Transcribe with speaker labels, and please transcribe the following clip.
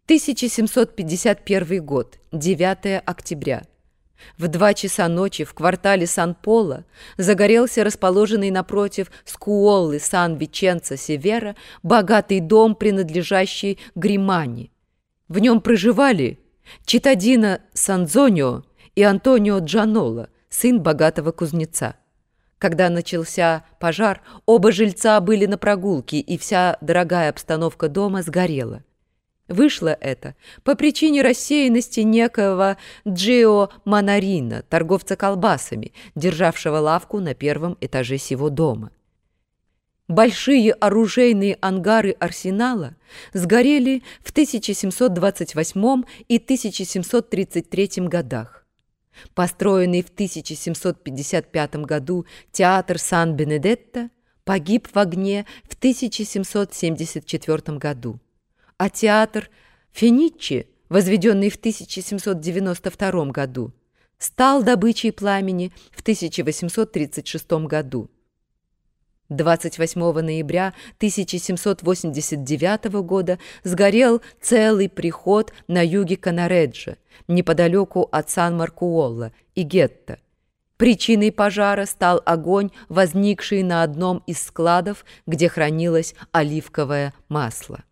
Speaker 1: 1751 год, 9 октября. В 2 часа ночи в квартале Сан-Поло загорелся расположенный напротив Скуоллы Сан-Виченцо-Севера богатый дом, принадлежащий Гримани. В нем проживали Читтадино Санзонио и Антонио Джанола, сын богатого кузнеца. Когда начался пожар, оба жильца были на прогулке, и вся дорогая обстановка дома сгорела. Вышло это по причине рассеянности некоего Джио Манарина, торговца колбасами, державшего лавку на 1-м этаже сего дома. Большие оружейные ангары арсенала сгорели в 1728 и 1733 годах. Построенный в 1755 году театр Сан-Бенедетто погиб в огне в 1774 году. А театр Фениччи, возведенный в 1792 году, стал добычей пламени в 1836 году. 28 ноября 1789 года сгорел целый приход на юге Канареджо, неподалеку от Сан-Маркуолло и Гетто. Причиной пожара стал огонь, возникший на одном из складов, где хранилось оливковое масло.